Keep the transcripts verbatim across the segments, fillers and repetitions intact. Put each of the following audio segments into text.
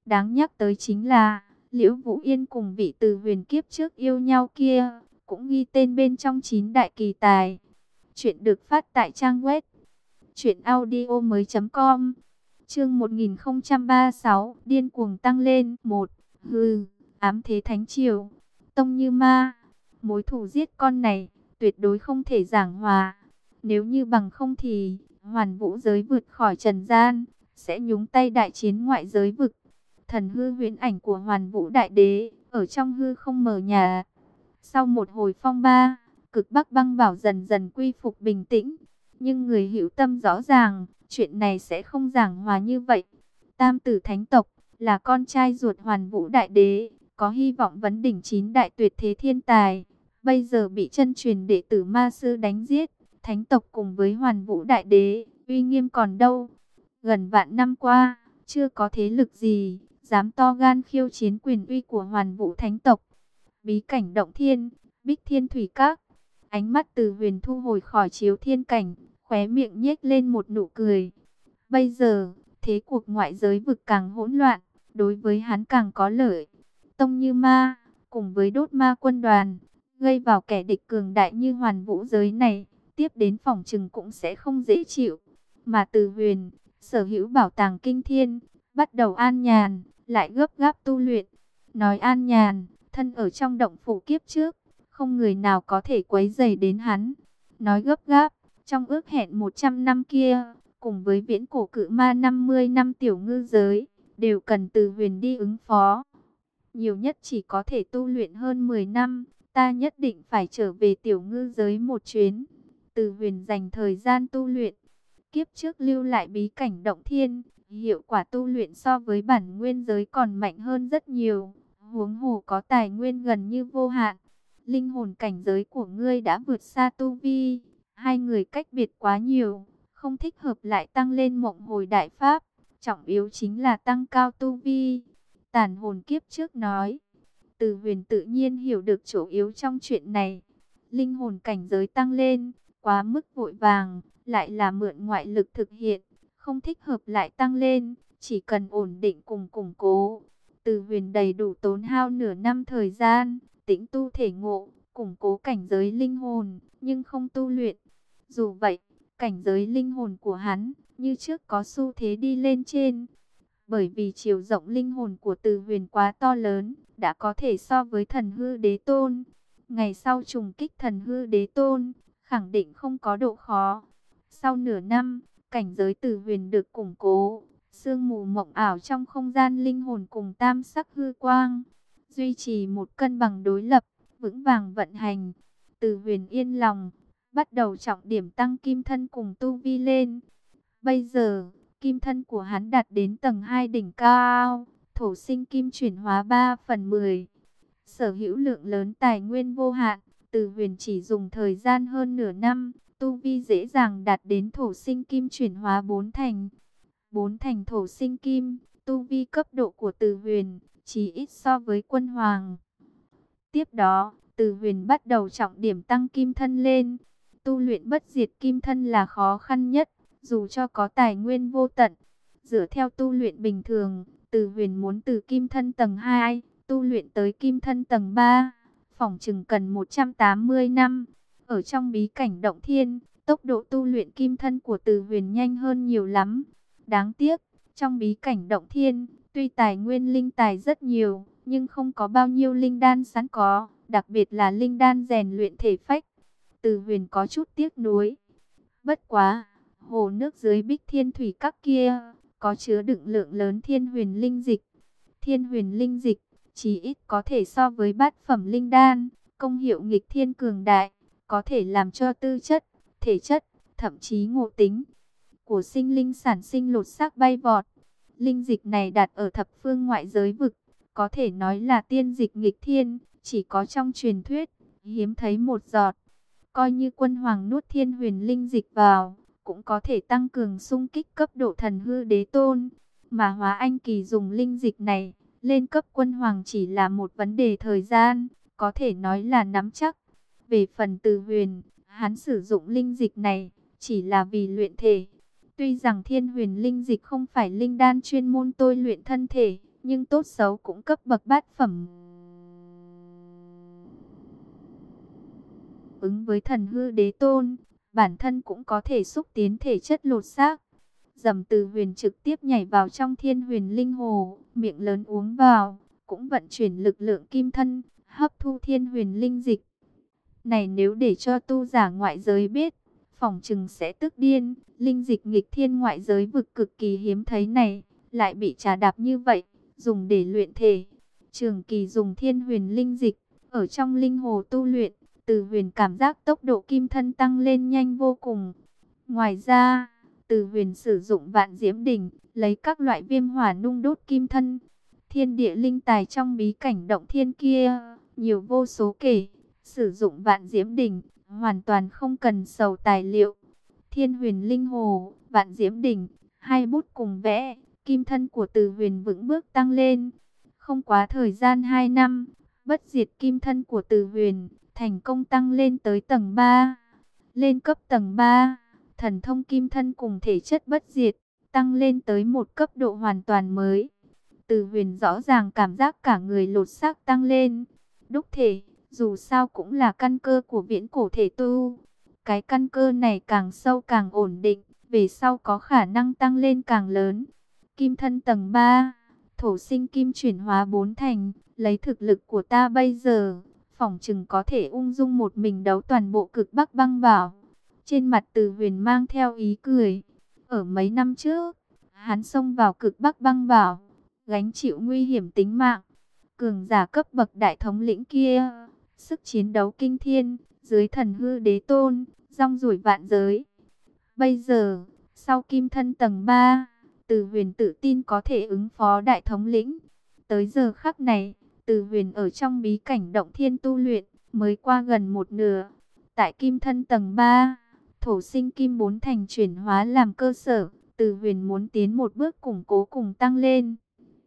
Đáng nhắc tới chính là, Liễu Vũ Yên cùng vị Từ Huyền kiếp trước yêu nhau kia, cũng ghi tên bên trong chín đại kỳ tài. Chuyện được phát tại trang web truyện audio mới.com. Chương một nghìn không trăm ba mươi sáu, điên cuồng tăng lên. Một. Hừ, ám thế thánh triều, Tông Như Ma, mối thù giết con này tuyệt đối không thể giảng hòa. Nếu như bằng không thì Hoàn Vũ giới vượt khỏi trần gian, sẽ nhúng tay đại chiến ngoại giới vực. Thần hư huyễn ảnh của Hoàn Vũ Đại Đế ở trong hư không mờ nhà. Sau một hồi phong ba, cực Bắc băng bảo dần dần quy phục bình tĩnh. Nhưng người hữu tâm rõ ràng, chuyện này sẽ không giảng hòa như vậy. Tam tử thánh tộc là con trai ruột Hoàn Vũ Đại Đế, có hy vọng vấn đỉnh chín đại tuyệt thế thiên tài. Bây giờ bị chân truyền đệ tử ma sư đánh giết, thánh tộc cùng với Hoàn Vũ Đại Đế, uy nghiêm còn đâu. Gần vạn năm qua, chưa có thế lực gì dám to gan khiêu chiến quyền uy của Hoàn Vũ thánh tộc. Bí cảnh động thiên, Bích Thiên Thủy Các. Ánh mắt Từ Huyền thu hồi khỏi chiếu thiên cảnh, khóe miệng nhếch lên một nụ cười. Bây giờ, thế cuộc ngoại giới vực càng hỗn loạn, đối với hắn càng có lợi. Tông Như Ma, cùng với đốt ma quân đoàn, gây vào kẻ địch cường đại như Hoàn Vũ giới này, tiếp đến phòng trừng cũng sẽ không dễ chịu. Mà Từ Huyền, sở hữu bảo tàng kinh thiên, bắt đầu an nhàn, lại gấp gáp tu luyện. Nói an nhàn, thân ở trong động phủ kiếp trước, không người nào có thể quấy rầy đến hắn. Nói gấp gáp, trong ước hẹn một trăm năm kia, cùng với viễn cổ cự ma năm mươi năm tiểu ngư giới, đều cần Từ Huyền đi ứng phó. Nhiều nhất chỉ có thể tu luyện hơn mười năm, ta nhất định phải trở về tiểu ngư giới một chuyến. Từ Huyền dành thời gian tu luyện, kiếp trước lưu lại bí cảnh động thiên, hiệu quả tu luyện so với bản nguyên giới còn mạnh hơn rất nhiều. Huống hồ có tài nguyên gần như vô hạn. Linh hồn cảnh giới của ngươi đã vượt xa tu vi, hai người cách biệt quá nhiều, không thích hợp lại tăng lên mộng hồi đại pháp. Trọng yếu chính là tăng cao tu vi. Tàn hồn kiếp trước nói. Từ Huyền tự nhiên hiểu được chỗ yếu trong chuyện này. Linh hồn cảnh giới tăng lên, quá mức vội vàng, lại là mượn ngoại lực thực hiện, không thích hợp lại tăng lên, chỉ cần ổn định cùng củng cố. Từ Huyền đầy đủ tốn hao nửa năm thời gian, tĩnh tu thể ngộ, củng cố cảnh giới linh hồn, nhưng không tu luyện. Dù vậy, cảnh giới linh hồn của hắn, như trước có xu thế đi lên trên. Bởi vì chiều rộng linh hồn của Từ Huyền quá to lớn, đã có thể so với thần hư đế tôn. Ngày sau trùng kích thần hư đế tôn, khẳng định không có độ khó. Sau nửa năm, cảnh giới Từ Huyền được củng cố, sương mù mộng ảo trong không gian linh hồn cùng tam sắc hư quang, duy trì một cân bằng đối lập, vững vàng vận hành. Từ Huyền yên lòng, bắt đầu trọng điểm tăng kim thân cùng tu vi lên. Bây giờ, kim thân của hắn đạt đến tầng hai đỉnh cao, thổ sinh kim chuyển hóa ba phần mười. Sở hữu lượng lớn tài nguyên vô hạn, Từ Huyền chỉ dùng thời gian hơn nửa năm, tu vi dễ dàng đạt đến thổ sinh kim chuyển hóa bốn thành. Bốn thành thổ sinh kim, tu vi cấp độ của Từ Huyền, chỉ ít so với quân hoàng. Tiếp đó, Từ Huyền bắt đầu trọng điểm tăng kim thân lên. Tu luyện bất diệt kim thân là khó khăn nhất, dù cho có tài nguyên vô tận. Dựa theo tu luyện bình thường, Từ Huyền muốn từ kim thân tầng hai, tu luyện tới kim thân tầng ba, phỏng chừng cần một trăm tám mươi năm. Ở trong bí cảnh động thiên, tốc độ tu luyện kim thân của Từ Huyền nhanh hơn nhiều lắm. Đáng tiếc, trong bí cảnh động thiên, tuy tài nguyên linh tài rất nhiều, nhưng không có bao nhiêu linh đan sẵn có, đặc biệt là linh đan rèn luyện thể phách. Từ Huyền có chút tiếc nuối. Bất quá, hồ nước dưới Bích Thiên Thủy Các kia, có chứa đựng lượng lớn thiên huyền linh dịch. Thiên huyền linh dịch, chỉ ít có thể so với bát phẩm linh đan, công hiệu nghịch thiên cường đại, có thể làm cho tư chất, thể chất, thậm chí ngộ tính của sinh linh sản sinh lột xác bay vọt. Linh dịch này đặt ở thập phương ngoại giới vực, có thể nói là tiên dịch nghịch thiên, chỉ có trong truyền thuyết, hiếm thấy một giọt. Coi như quân hoàng nuốt thiên huyền linh dịch vào, cũng có thể tăng cường xung kích cấp độ thần hư đế tôn. Mà Hóa Anh Kỳ dùng linh dịch này, lên cấp quân hoàng chỉ là một vấn đề thời gian, có thể nói là nắm chắc. Về phần Từ Huyền, hắn sử dụng linh dịch này, chỉ là vì luyện thể. Tuy rằng thiên huyền linh dịch không phải linh đan chuyên môn tôi luyện thân thể, nhưng tốt xấu cũng cấp bậc bát phẩm. Ứng với thần hư đế tôn, bản thân cũng có thể xúc tiến thể chất lột xác. Dầm Từ Huyền trực tiếp nhảy vào trong Thiên Huyền Linh Hồ, miệng lớn uống vào, cũng vận chuyển lực lượng kim thân, hấp thu Thiên Huyền Linh dịch. Này nếu để cho tu giả ngoại giới biết, phỏng chừng sẽ tức điên. Linh dịch nghịch thiên ngoại giới vực cực kỳ hiếm thấy này, lại bị trà đạp như vậy, dùng để luyện thể. Trường kỳ dùng Thiên Huyền Linh dịch, ở trong linh hồ tu luyện, Từ Huyền cảm giác tốc độ kim thân tăng lên nhanh vô cùng. Ngoài ra, Từ Huyền sử dụng Vạn Diễm Đỉnh, lấy các loại viêm hỏa nung đốt kim thân. Thiên địa linh tài trong bí cảnh động thiên kia, nhiều vô số kể. Sử dụng Vạn Diễm Đỉnh, hoàn toàn không cần sầu tài liệu. Thiên Huyền Linh Hồ, Vạn Diễm Đỉnh, hai bút cùng vẽ, kim thân của Từ Huyền vững bước tăng lên. Không quá thời gian hai năm, bất diệt kim thân của Từ Huyền thành công tăng lên tới tầng ba. Lên cấp tầng ba, thần thông kim thân cùng thể chất bất diệt, tăng lên tới một cấp độ hoàn toàn mới. Từ Huyền rõ ràng cảm giác cả người lột xác tăng lên. Đúc thể, dù sao cũng là căn cơ của viễn cổ thể tu. Cái căn cơ này càng sâu càng ổn định, về sau có khả năng tăng lên càng lớn. Kim thân tầng ba, thổ sinh kim chuyển hóa bốn thành, lấy thực lực của ta bây giờ, phỏng chừng có thể ung dung một mình đấu toàn bộ Cực Bắc Băng Bảo. Trên mặt Từ Huyền mang theo ý cười. Ở mấy năm trước, hắn xông vào Cực Bắc Băng Bảo, gánh chịu nguy hiểm tính mạng. Cường giả cấp bậc đại thống lĩnh kia, sức chiến đấu kinh thiên, dưới thần hư đế tôn, rong ruổi vạn giới. Bây giờ, sau kim thân tầng ba, Từ Huyền tự tin có thể ứng phó đại thống lĩnh. Tới giờ khắc này, Từ Huyền ở trong bí cảnh động thiên tu luyện, mới qua gần một nửa. Tại kim thân tầng ba, thổ sinh kim bốn thành chuyển hóa làm cơ sở, Từ Huyền muốn tiến một bước củng cố cùng tăng lên.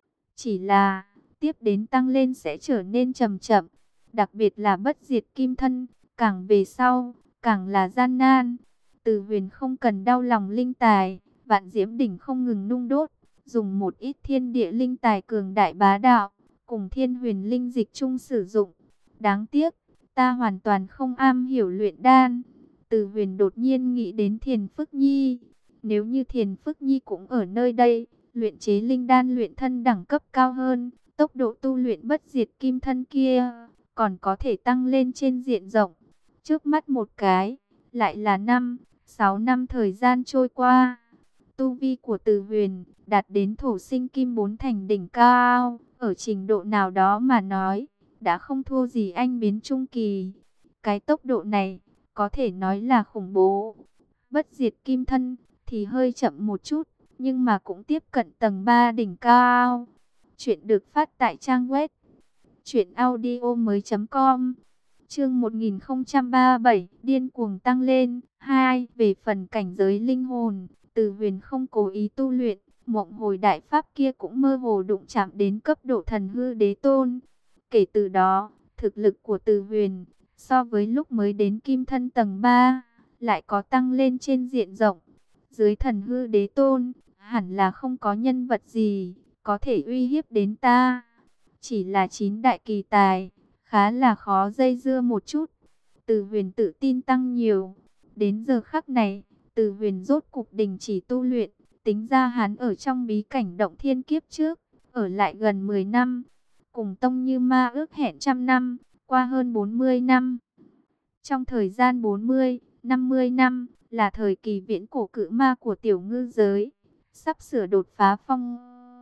Chỉ là, tiếp đến tăng lên sẽ trở nên chậm chậm, đặc biệt là bất diệt kim thân, càng về sau, càng là gian nan. Từ Huyền không cần đau lòng linh tài, Vạn Diễm Đỉnh không ngừng nung đốt, dùng một ít thiên địa linh tài cường đại bá đạo, cùng Thiên Huyền Linh dịch chung sử dụng. Đáng tiếc, ta hoàn toàn không am hiểu luyện đan. Từ Huyền đột nhiên nghĩ đến Thiền Phức Nhi. Nếu như Thiền Phức Nhi cũng ở nơi đây, luyện chế linh đan luyện thân đẳng cấp cao hơn, tốc độ tu luyện bất diệt kim thân kia còn có thể tăng lên trên diện rộng. Trước mắt một cái, lại là năm, sáu năm thời gian trôi qua. Tu vi của Từ Huyền đạt đến thổ sinh kim bốn thành đỉnh cao, ở trình độ nào đó mà nói, đã không thua gì anh biến trung kỳ. Cái tốc độ này, có thể nói là khủng bố. Bất diệt kim thân thì hơi chậm một chút, nhưng mà cũng tiếp cận tầng ba đỉnh cao. Chuyện được phát tại trang web truyện audio mới chấm com. Chương một nghìn không trăm ba mươi bảy, điên cuồng tăng lên. Hai, về phần cảnh giới linh hồn, Từ Huyền không cố ý tu luyện, Mộng Hồi đại pháp kia cũng mơ hồ đụng chạm đến cấp độ thần hư đế tôn. Kể từ đó, thực lực của Từ Huyền so với lúc mới đến kim thân tầng ba lại có tăng lên trên diện rộng. Dưới thần hư đế tôn, hẳn là không có nhân vật gì có thể uy hiếp đến ta. Chỉ là chín đại kỳ tài, khá là khó dây dưa một chút. Từ Huyền tự tin tăng nhiều. Đến giờ khắc này, Từ Huyền rốt cục đình chỉ tu luyện. Tính ra hắn ở trong bí cảnh động thiên kiếp trước, ở lại gần mười năm. Cùng Tông Như Ma ước hẹn trăm năm, qua hơn bốn mươi năm. Trong thời gian bốn mươi, năm mươi năm, là thời kỳ viễn cổ cự ma của tiểu ngư giới. Sắp sửa đột phá phong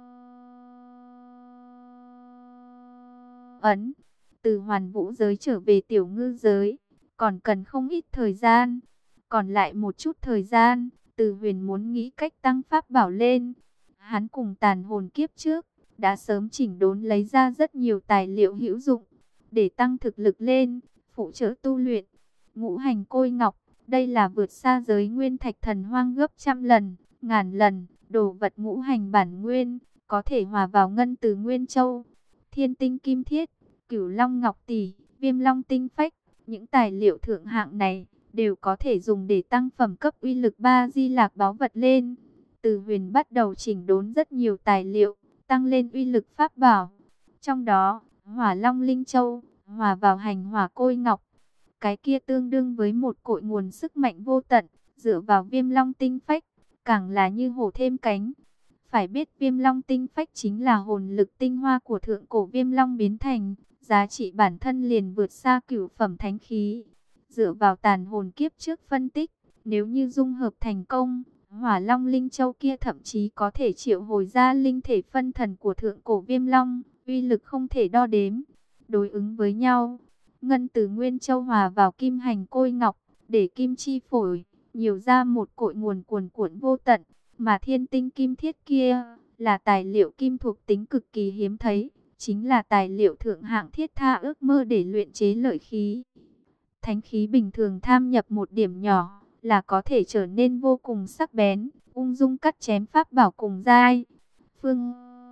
ấn, từ hoàn vũ giới trở về tiểu ngư giới, còn cần không ít thời gian. Còn lại một chút thời gian, Từ Huyền muốn nghĩ cách tăng pháp bảo lên. Hắn cùng tàn hồn kiếp trước, đã sớm chỉnh đốn lấy ra rất nhiều tài liệu hữu dụng, để tăng thực lực lên, phụ trợ tu luyện. Ngũ hành côi ngọc, đây là vượt xa giới nguyên thạch thần hoang gấp trăm lần, ngàn lần. Đồ vật ngũ hành bản nguyên, có thể hòa vào ngân từ Nguyên Châu. Thiên tinh kim thiết, cửu long ngọc tỷ, viêm long tinh phách, những tài liệu thượng hạng này đều có thể dùng để tăng phẩm cấp uy lực ba di lạc báu vật lên. Từ Huyền bắt đầu chỉnh đốn rất nhiều tài liệu, tăng lên uy lực pháp bảo. Trong đó, Hỏa Long Linh Châu hòa vào hành hỏa côi ngọc, cái kia tương đương với một cội nguồn sức mạnh vô tận, dựa vào Viêm Long tinh phách, càng là như hổ thêm cánh. Phải biết Viêm Long tinh phách chính là hồn lực tinh hoa của thượng cổ Viêm Long biến thành, giá trị bản thân liền vượt xa cửu phẩm thánh khí. Dựa vào tàn hồn kiếp trước phân tích, nếu như dung hợp thành công, Hỏa Long Linh Châu kia thậm chí có thể triệu hồi ra linh thể phân thần của thượng cổ Viêm Long, uy lực không thể đo đếm. Đối ứng với nhau, Ngân Từ Nguyên Châu hòa vào kim hành côi ngọc, để kim chi phổi, nhiều ra một cội nguồn cuồn cuộn vô tận, mà thiên tinh kim thiết kia là tài liệu kim thuộc tính cực kỳ hiếm thấy, chính là tài liệu thượng hạng thiết tha ước mơ để luyện chế lợi khí. Thánh khí bình thường tham nhập một điểm nhỏ là có thể trở nên vô cùng sắc bén, ung dung cắt chém pháp bảo cùng giai. Phương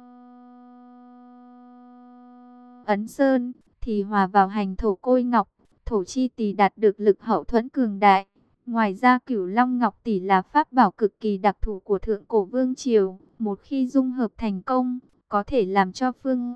Ấn Sơn thì hòa vào hành thổ côi ngọc, thổ chi tỷ đạt được lực hậu thuẫn cường đại. Ngoài ra Cửu Long Ngọc tỷ là pháp bảo cực kỳ đặc thù của thượng cổ vương triều, một khi dung hợp thành công, có thể làm cho Phương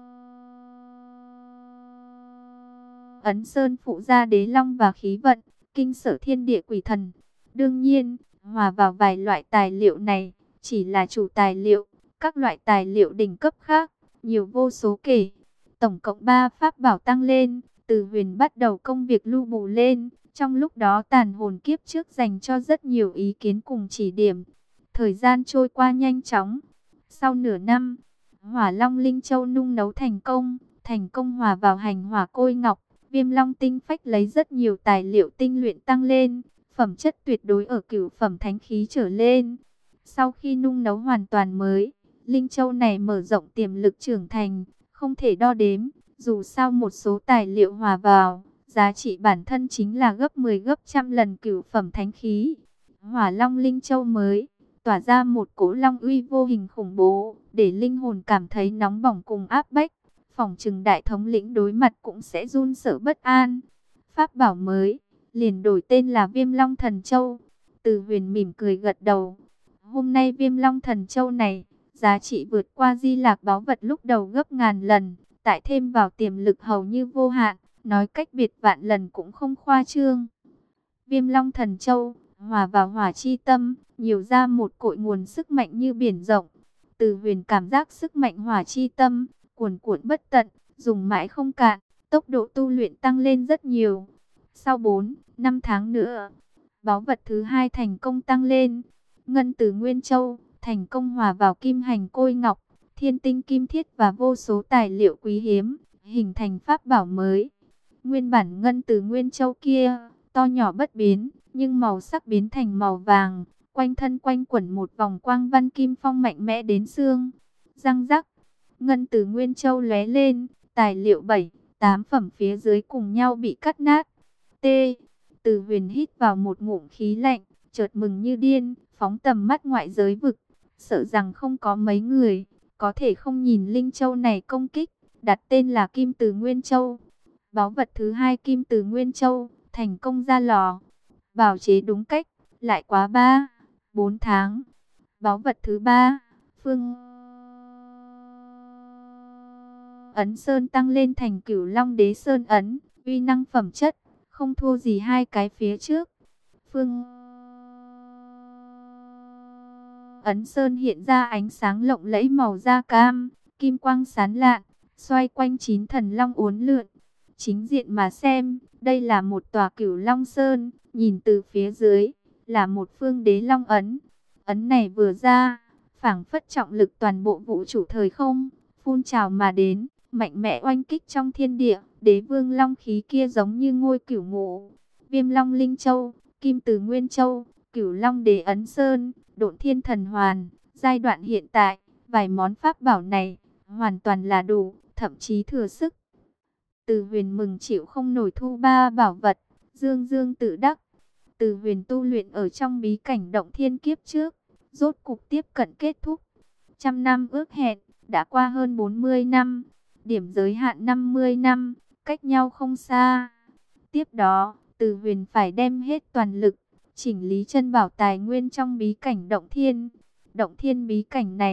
Ấn Sơn phụ ra đế long và khí vận, kinh sở thiên địa quỷ thần. Đương nhiên, hòa vào vài loại tài liệu này, chỉ là chủ tài liệu, các loại tài liệu đỉnh cấp khác, nhiều vô số kể. Tổng cộng ba pháp bảo tăng lên, Từ Huyền bắt đầu công việc lưu bù lên, trong lúc đó tàn hồn kiếp trước dành cho rất nhiều ý kiến cùng chỉ điểm. Thời gian trôi qua nhanh chóng, sau nửa năm, Hỏa Long Linh Châu nung nấu thành công, thành công hòa vào hành hỏa côi ngọc. Viêm Long tinh phách lấy rất nhiều tài liệu tinh luyện tăng lên, phẩm chất tuyệt đối ở cửu phẩm thánh khí trở lên. Sau khi nung nấu hoàn toàn mới, Linh Châu này mở rộng tiềm lực trưởng thành, không thể đo đếm. Dù sao một số tài liệu hòa vào, giá trị bản thân chính là gấp mười gấp trăm lần cửu phẩm thánh khí. Hỏa Long Linh Châu mới tỏa ra một cỗ long uy vô hình khủng bố, để linh hồn cảm thấy nóng bỏng cùng áp bách. Phỏng chừng đại thống lĩnh đối mặt cũng sẽ run sợ bất an. Pháp bảo mới liền đổi tên là Viêm Long Thần Châu. Từ Huyền mỉm cười gật đầu. Hôm nay Viêm Long Thần Châu này giá trị vượt qua Di Lạc báu vật lúc đầu gấp ngàn lần, tại thêm vào tiềm lực hầu như vô hạn, nói cách biệt vạn lần cũng không khoa trương. Viêm Long Thần Châu hòa vào hỏa chi tâm, nhiều ra một cội nguồn sức mạnh như biển rộng. Từ Huyền cảm giác sức mạnh hỏa chi tâm cuồn cuộn bất tận, dùng mãi không cạn, tốc độ tu luyện tăng lên rất nhiều. Sau bốn năm tháng nữa, báu vật thứ hai thành công tăng lên. Ngân Từ Nguyên Châu thành công hòa vào kim hành côi ngọc, thiên tinh kim thiết và vô số tài liệu quý hiếm, hình thành pháp bảo mới. Nguyên bản Ngân Từ Nguyên Châu kia to nhỏ bất biến, nhưng màu sắc biến thành màu vàng, quanh thân quanh quẩn một vòng quang văn kim phong mạnh mẽ đến xương. Răng rắc, Ngân Từ Nguyên Châu lóe lên, tài liệu bảy, tám phẩm phía dưới cùng nhau bị cắt nát. T. Từ Huyền hít vào một ngụm khí lạnh, chợt mừng như điên, phóng tầm mắt ngoại giới vực, sợ rằng không có mấy người có thể không nhìn Linh Châu này công kích, đặt tên là Kim Từ Nguyên Châu. Báu vật thứ hai Kim Từ Nguyên Châu thành công ra lò, bào chế đúng cách, lại quá ba, bốn tháng. Báu vật thứ ba, Phương Ấn Sơn tăng lên thành Cửu Long Đế Sơn Ấn, uy năng phẩm chất không thua gì hai cái phía trước. Phương Ấn Sơn hiện ra ánh sáng lộng lẫy màu da cam, kim quang sáng lạn, xoay quanh chín thần long uốn lượn. Chính diện mà xem, đây là một tòa Cửu Long Sơn, nhìn từ phía dưới là một phương đế long ấn. Ấn này vừa ra, phảng phất trọng lực toàn bộ vũ trụ thời không phun trào mà đến, mạnh mẽ oanh kích trong thiên địa. Đế vương long khí kia giống như ngôi cửu ngũ, Viêm Long Linh Châu, Kim Từ Nguyên Châu, Cửu Long Đế Ấn Sơn, Độn Thiên Thần Hoàn. Giai đoạn hiện tại, vài món pháp bảo này hoàn toàn là đủ, thậm chí thừa sức. Từ Huyền mừng chịu không nổi thu ba bảo vật, dương dương tự đắc. Từ Huyền tu luyện ở trong bí cảnh động thiên kiếp trước, rốt cục tiếp cận kết thúc. Trăm năm ước hẹn, đã qua hơn bốn mươi năm, điểm giới hạn năm mươi năm, cách nhau không xa. Tiếp đó, Từ Huyền phải đem hết toàn lực, chỉnh lý chân bảo tài nguyên trong bí cảnh động thiên. Động thiên bí cảnh này,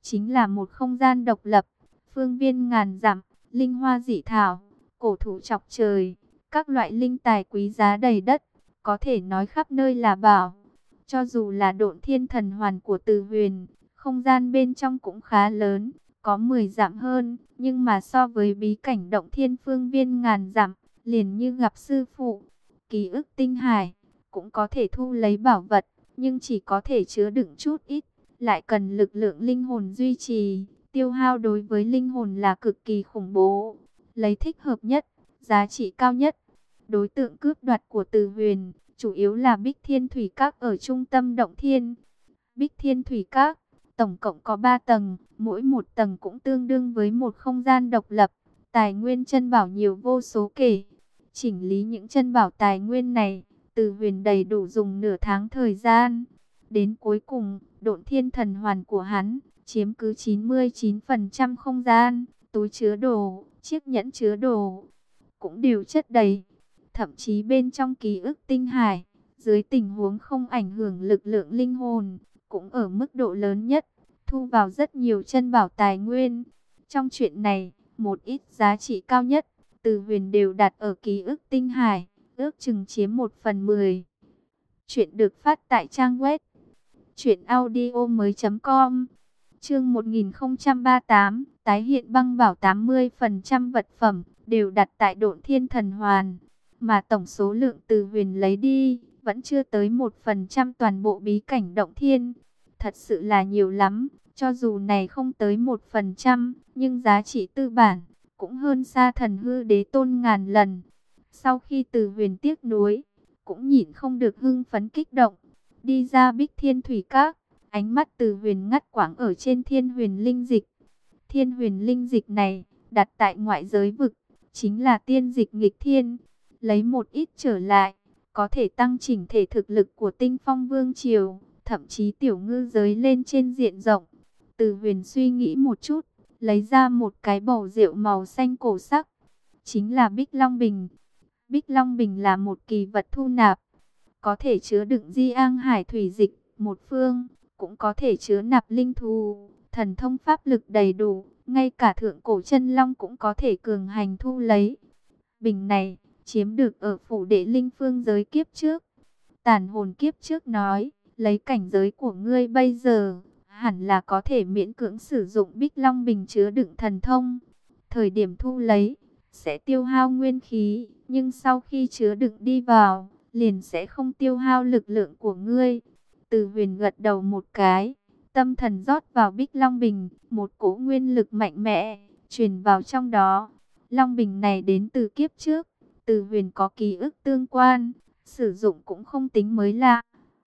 chính là một không gian độc lập, phương viên ngàn dặm, linh hoa dị thảo, cổ thụ chọc trời, các loại linh tài quý giá đầy đất, có thể nói khắp nơi là bảo. Cho dù là Độn Thiên Thần Hoàn của Từ Huyền, không gian bên trong cũng khá lớn, có mười dặm hơn, nhưng mà so với bí cảnh Động Thiên phương viên ngàn dặm, liền như gặp sư phụ. Ký ức tinh hải cũng có thể thu lấy bảo vật, nhưng chỉ có thể chứa đựng chút ít, lại cần lực lượng linh hồn duy trì, tiêu hao đối với linh hồn là cực kỳ khủng bố. Lấy thích hợp nhất, giá trị cao nhất. Đối tượng cướp đoạt của Từ Huyền chủ yếu là Bích Thiên Thủy Các ở trung tâm Động Thiên. Bích Thiên Thủy Các tổng cộng có ba tầng, mỗi một tầng cũng tương đương với một không gian độc lập, tài nguyên chân bảo nhiều vô số kể. Chỉnh lý những chân bảo tài nguyên này, Từ Huyền đầy đủ dùng nửa tháng thời gian. Đến cuối cùng, Độn Thiên Thần Hoàn của hắn chiếm cứ chín mươi chín phần trăm không gian, túi chứa đồ, chiếc nhẫn chứa đồ cũng đều chất đầy. Thậm chí bên trong ký ức tinh hải, dưới tình huống không ảnh hưởng lực lượng linh hồn, cũng ở mức độ lớn nhất, thu vào rất nhiều chân bảo tài nguyên. Trong chuyện này, một ít giá trị cao nhất, Từ Huyền đều đặt ở ký ức tinh hải, ước chừng chiếm một phần mười. Chuyện được phát tại trang web truyện audio mới chấm com. Chương một nghìn không trăm ba mươi tám, tái hiện băng bảo tám mươi phần trăm vật phẩm đều đặt tại Độn Thiên Thần Hoàn, mà tổng số lượng Từ Huyền lấy đi vẫn chưa tới một phần trăm toàn bộ bí cảnh Động Thiên. Thật sự là nhiều lắm, cho dù này không tới một phần trăm, nhưng giá trị tư bản cũng hơn xa Thần Hư Đế Tôn ngàn lần. Sau khi Từ Huyền tiếc nuối, cũng nhịn không được hưng phấn kích động, đi ra Bích Thiên Thủy Các, ánh mắt Từ Huyền ngắt quãng ở trên Thiên Huyền Linh Dịch. Thiên Huyền Linh Dịch này, đặt tại ngoại giới vực, chính là tiên dịch nghịch thiên, lấy một ít trở lại, có thể tăng chỉnh thể thực lực của Tinh Phong Vương Triều, thậm chí tiểu ngư giới lên trên diện rộng. Từ Huyền suy nghĩ một chút, lấy ra một cái bầu rượu màu xanh cổ sắc, chính là Bích Long Bình. Bích Long Bình là một kỳ vật thu nạp, có thể chứa đựng di ang hải thủy dịch một phương, cũng có thể chứa nạp linh thú, thần thông pháp lực đầy đủ, ngay cả thượng cổ chân long cũng có thể cường hành thu lấy. Bình này chiếm được ở phủ đệ linh phương giới kiếp trước. Tàn hồn kiếp trước nói, lấy cảnh giới của ngươi bây giờ, hẳn là có thể miễn cưỡng sử dụng Bích Long Bình chứa đựng thần thông. Thời điểm thu lấy, sẽ tiêu hao nguyên khí, nhưng sau khi chứa đựng đi vào, liền sẽ không tiêu hao lực lượng của ngươi. Từ Huyền gật đầu một cái, tâm thần rót vào Bích Long Bình, một cỗ nguyên lực mạnh mẽ truyền vào trong đó. Long Bình này đến từ kiếp trước, Từ Huyền có ký ức tương quan, sử dụng cũng không tính mới lạ.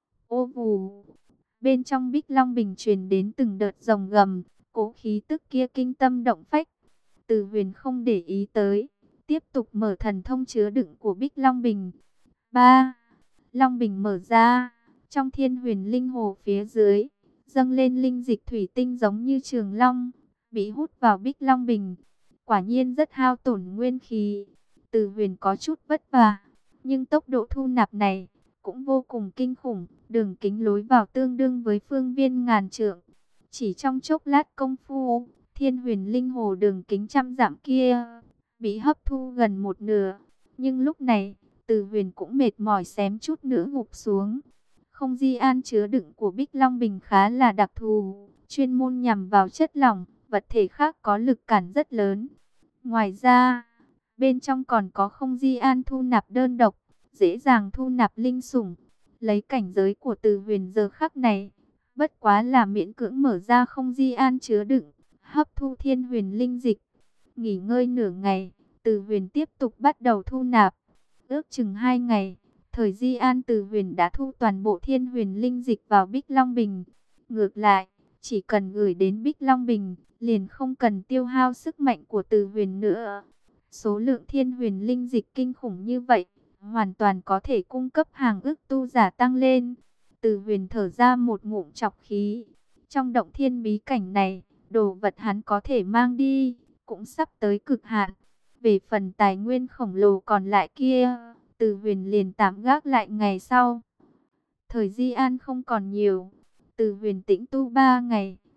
Ô vù, bên trong Bích Long Bình truyền đến từng đợt rồng gầm, cỗ khí tức kia kinh tâm động phách. Từ Huyền không để ý tới, tiếp tục mở thần thông chứa đựng của Bích Long Bình. ba. Long Bình mở ra, trong Thiên Huyền Linh Hồ phía dưới, dâng lên linh dịch thủy tinh giống như trường long, bị hút vào Bích Long Bình. Quả nhiên rất hao tổn nguyên khí. Từ Huyền có chút vất vả, nhưng tốc độ thu nạp này cũng vô cùng kinh khủng, đường kính lối vào tương đương với phương viên ngàn trượng. Chỉ trong chốc lát công phu, Thiên Huyền Linh Hồ đường kính trăm dặm kia bị hấp thu gần một nửa. Nhưng lúc này, Từ Huyền cũng mệt mỏi xém chút nữa gục xuống. Không di an chứa đựng của Bích Long Bình khá là đặc thù, chuyên môn nhằm vào chất lỏng, vật thể khác có lực cản rất lớn. Ngoài ra, bên trong còn có không di an thu nạp đơn độc, dễ dàng thu nạp linh sủng. Lấy cảnh giới của Từ Huyền giờ khắc này, bất quá là miễn cưỡng mở ra không di an chứa đựng, hấp thu Thiên Huyền Linh Dịch. Nghỉ ngơi nửa ngày, Từ Huyền tiếp tục bắt đầu thu nạp. Ước chừng hai ngày, thời Di An Từ Huyền đã thu toàn bộ Thiên Huyền Linh Dịch vào Bích Long Bình. Ngược lại, chỉ cần gửi đến Bích Long Bình, liền không cần tiêu hao sức mạnh của Từ Huyền nữa. Số lượng Thiên Huyền Linh Dịch kinh khủng như vậy, hoàn toàn có thể cung cấp hàng ức tu giả tăng lên. Từ Huyền thở ra một ngụm trọc khí. Trong Động Thiên bí cảnh này, đồ vật hắn có thể mang đi cũng sắp tới cực hạn. Về phần tài nguyên khổng lồ còn lại kia, Từ Huyền liền tạm gác lại ngày sau. Thời Di An không còn nhiều, Từ Huyền tĩnh tu ba ngày,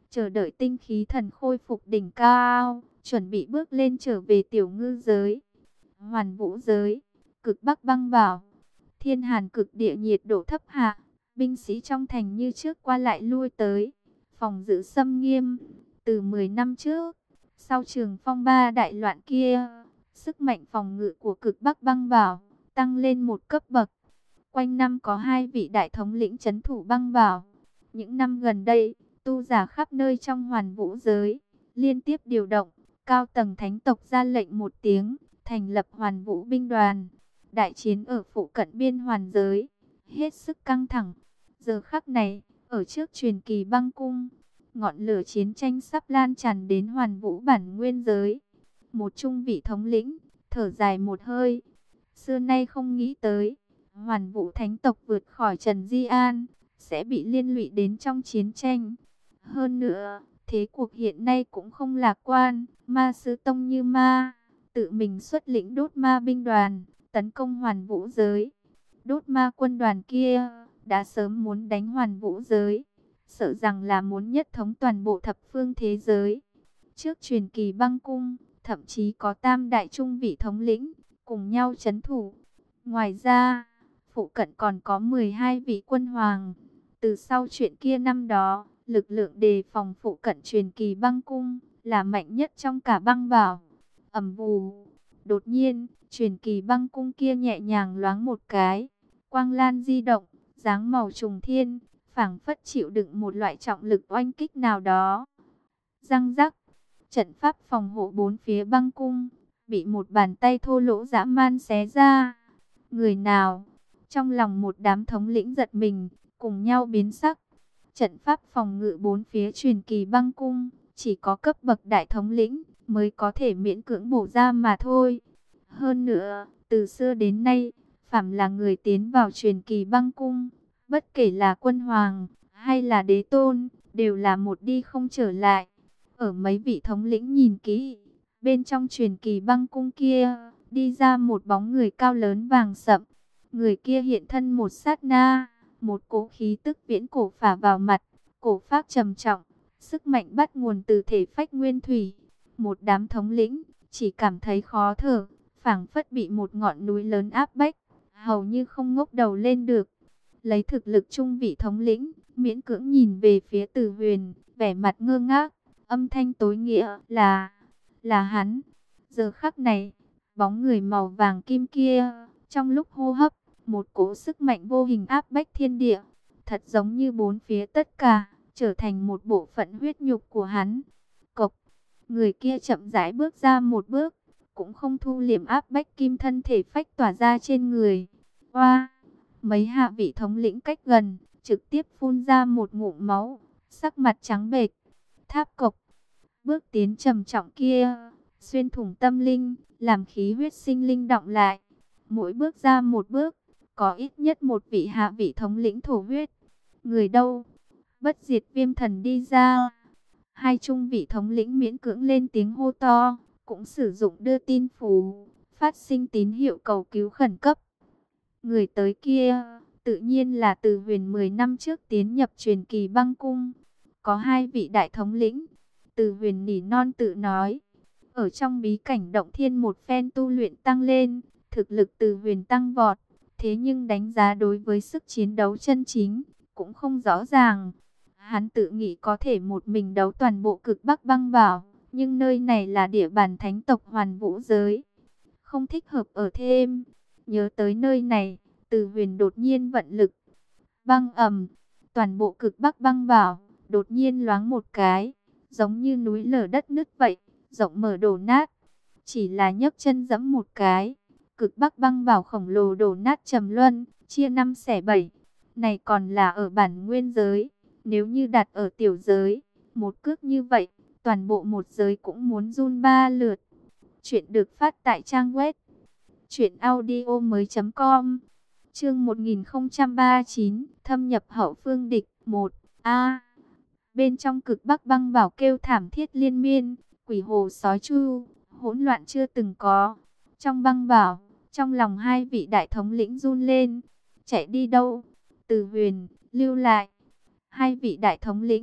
chờ đợi tinh khí thần khôi phục đỉnh cao, chuẩn bị bước lên trở về tiểu ngư giới, hoàn vũ giới, cực bắc băng bảo. Thiên hàn cực địa nhiệt độ thấp hạ, binh sĩ trong thành như trước qua lại lui tới, phòng giữ xâm nghiêm. Từ mười năm trước, sau trường phong ba đại loạn kia, sức mạnh phòng ngự của cực bắc băng bảo tăng lên một cấp bậc. Quanh năm có hai vị đại thống lĩnh trấn thủ băng bảo. Những năm gần đây, tu giả khắp nơi trong hoàn vũ giới liên tiếp điều động, cao tầng thánh tộc ra lệnh một tiếng, thành lập hoàn vũ binh đoàn. Đại chiến ở phụ cận biên hoàn giới hết sức căng thẳng. Giờ khắc này, ở trước truyền kỳ băng cung, ngọn lửa chiến tranh sắp lan tràn đến hoàn vũ bản nguyên giới. Một trung vị thống lĩnh thở dài một hơi, xưa nay không nghĩ tới hoàn vũ thánh tộc vượt khỏi Trần Di An sẽ bị liên lụy đến trong chiến tranh. Hơn nữa, thế cuộc hiện nay cũng không lạc quan. Ma Sư Tông Như Ma tự mình xuất lĩnh đốt ma binh đoàn tấn công hoàn vũ giới. Đốt ma quân đoàn kia đã sớm muốn đánh hoàn vũ giới, sợ rằng là muốn nhất thống toàn bộ thập phương thế giới. Trước truyền kỳ băng cung, thậm chí có tam đại trung vị thống lĩnh cùng nhau trấn thủ. Ngoài ra, phụ cận còn có mười hai vị quân hoàng. Từ sau chuyện kia năm đó, lực lượng đề phòng phụ cận truyền kỳ băng cung là mạnh nhất trong cả băng bảo. Ầm vù, đột nhiên, truyền kỳ băng cung kia nhẹ nhàng loáng một cái, quang lan di động, dáng màu trùng thiên, phảng phất chịu đựng một loại trọng lực oanh kích nào đó. Răng rắc, trận pháp phòng hộ bốn phía băng cung bị một bàn tay thô lỗ dã man xé ra. Người nào? Trong lòng một đám thống lĩnh giật mình, cùng nhau biến sắc. Trận pháp phòng ngự bốn phía truyền kỳ băng cung chỉ có cấp bậc đại thống lĩnh mới có thể miễn cưỡng bổ ra mà thôi. Hơn nữa, từ xưa đến nay, phàm là người tiến vào truyền kỳ băng cung, bất kể là quân hoàng hay là đế tôn, đều là một đi không trở lại. Ở mấy vị thống lĩnh nhìn kỹ, bên trong truyền kỳ băng cung kia, đi ra một bóng người cao lớn vàng sậm. Người kia hiện thân một sát na, một cỗ khí tức viễn cổ phả vào mặt, cổ phác trầm trọng, sức mạnh bắt nguồn từ thể phách nguyên thủy. Một đám thống lĩnh chỉ cảm thấy khó thở, phảng phất bị một ngọn núi lớn áp bách, hầu như không ngóc đầu lên được. Lấy thực lực trung vị thống lĩnh, miễn cưỡng nhìn về phía Từ Huyền, vẻ mặt ngơ ngác, âm thanh tối nghĩa là, là hắn. Giờ khắc này, bóng người màu vàng kim kia, trong lúc hô hấp, một cỗ sức mạnh vô hình áp bách thiên địa, thật giống như bốn phía tất cả trở thành một bộ phận huyết nhục của hắn. Cộc, người kia chậm rãi bước ra một bước, cũng không thu liệm áp bách kim thân thể phách tỏa ra trên người. Oa, mấy hạ vị thống lĩnh cách gần, trực tiếp phun ra một ngụm máu, sắc mặt trắng bệch. Tháp cộc, bước tiến trầm trọng kia, xuyên thủng tâm linh, làm khí huyết sinh linh động lại. Mỗi bước ra một bước, có ít nhất một vị hạ vị thống lĩnh thổ huyết. Người đâu? Bất diệt viêm thần đi ra. Hai trung vị thống lĩnh miễn cưỡng lên tiếng hô to, cũng sử dụng đưa tin phù, phát sinh tín hiệu cầu cứu khẩn cấp. Người tới kia, tự nhiên là Từ Huyền mười năm trước tiến nhập truyền kỳ băng cung. Có hai vị đại thống lĩnh. Từ Huyền nỉ non tự nói. Ở trong bí cảnh động thiên một phen tu luyện tăng lên, thực lực Từ Huyền tăng vọt. Thế nhưng đánh giá đối với sức chiến đấu chân chính, cũng không rõ ràng. Hắn tự nghĩ có thể một mình đấu toàn bộ cực Bắc băng bảo, nhưng nơi này là địa bàn thánh tộc hoàn vũ giới, không thích hợp ở thêm. Nhớ tới nơi này, Từ Huyền đột nhiên vận lực. Băng ầm, toàn bộ cực Bắc băng bảo đột nhiên loáng một cái, giống như núi lở đất nứt vậy, rộng mở đổ nát. Chỉ là nhấc chân giẫm một cái, cực Bắc băng bảo khổng lồ đổ nát trầm luân, chia năm xẻ bảy. Này còn là ở bản nguyên giới, nếu như đặt ở tiểu giới, một cước như vậy, toàn bộ một giới cũng muốn run ba lượt. Chuyện được phát tại trang web truyện audio mới chấm com. Chương một nghìn không trăm ba mươi chín, thâm nhập hậu phương địch một. A. Bên trong cực Bắc băng bảo kêu thảm thiết liên miên, quỷ hồ sói chu, hỗn loạn chưa từng có. Trong băng bảo, trong lòng hai vị đại thống lĩnh run lên. Chạy đi đâu? Từ Huyền, lưu lại. Hai vị đại thống lĩnh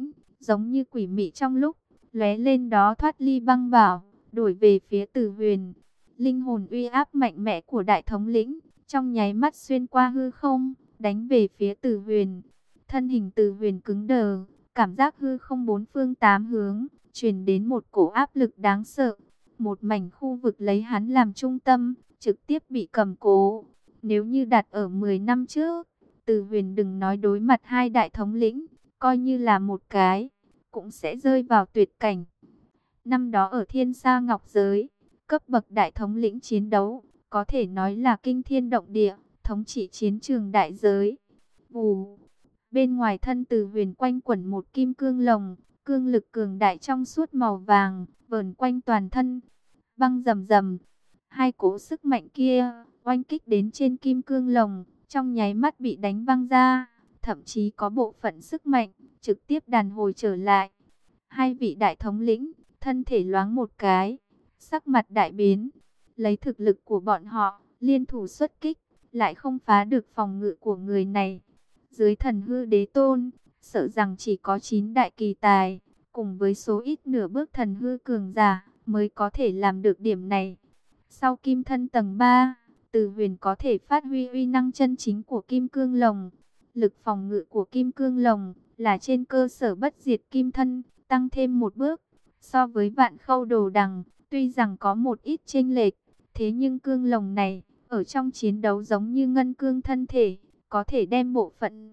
giống như quỷ mị trong lúc lóe lên đó thoát ly băng bảo, đuổi về phía Từ Huyền. Linh hồn uy áp mạnh mẽ của đại thống lĩnh trong nháy mắt xuyên qua hư không, đánh về phía Từ Huyền. Thân hình Từ Huyền cứng đờ, cảm giác hư không bốn phương tám hướng truyền đến một cổ áp lực đáng sợ. Một mảnh khu vực lấy hắn làm trung tâm, trực tiếp bị cầm cố. Nếu như đặt ở mười năm trước, Từ Huyền đừng nói đối mặt hai đại thống lĩnh, coi như là một cái, cũng sẽ rơi vào tuyệt cảnh. Năm đó ở Thiên Sa Ngọc Giới, cấp bậc đại thống lĩnh chiến đấu, có thể nói là kinh thiên động địa, thống trị chiến trường đại giới. Vù, bên ngoài thân Từ Huyền quanh quẩn một kim cương lồng, cương lực cường đại trong suốt màu vàng, vờn quanh toàn thân. Băng rầm rầm, hai cỗ sức mạnh kia oanh kích đến trên kim cương lồng, trong nháy mắt bị đánh văng ra, thậm chí có bộ phận sức mạnh trực tiếp đàn hồi trở lại. Hai vị đại thống lĩnh, thân thể loáng một cái, sắc mặt đại biến, lấy thực lực của bọn họ, liên thủ xuất kích, lại không phá được phòng ngự của người này. Dưới thần hư đế tôn, sợ rằng chỉ có chín đại kỳ tài, cùng với số ít nửa bước thần hư cường giả, mới có thể làm được điểm này. Sau kim thân tầng ba, Từ Huyền có thể phát huy uy năng chân chính của kim cương lồng. Lực phòng ngự của kim cương lồng là trên cơ sở bất diệt kim thân, tăng thêm một bước. So với vạn khâu đồ đằng, tuy rằng có một ít chênh lệch, thế nhưng cương lồng này, ở trong chiến đấu giống như ngân cương thân thể, có thể đem bộ phận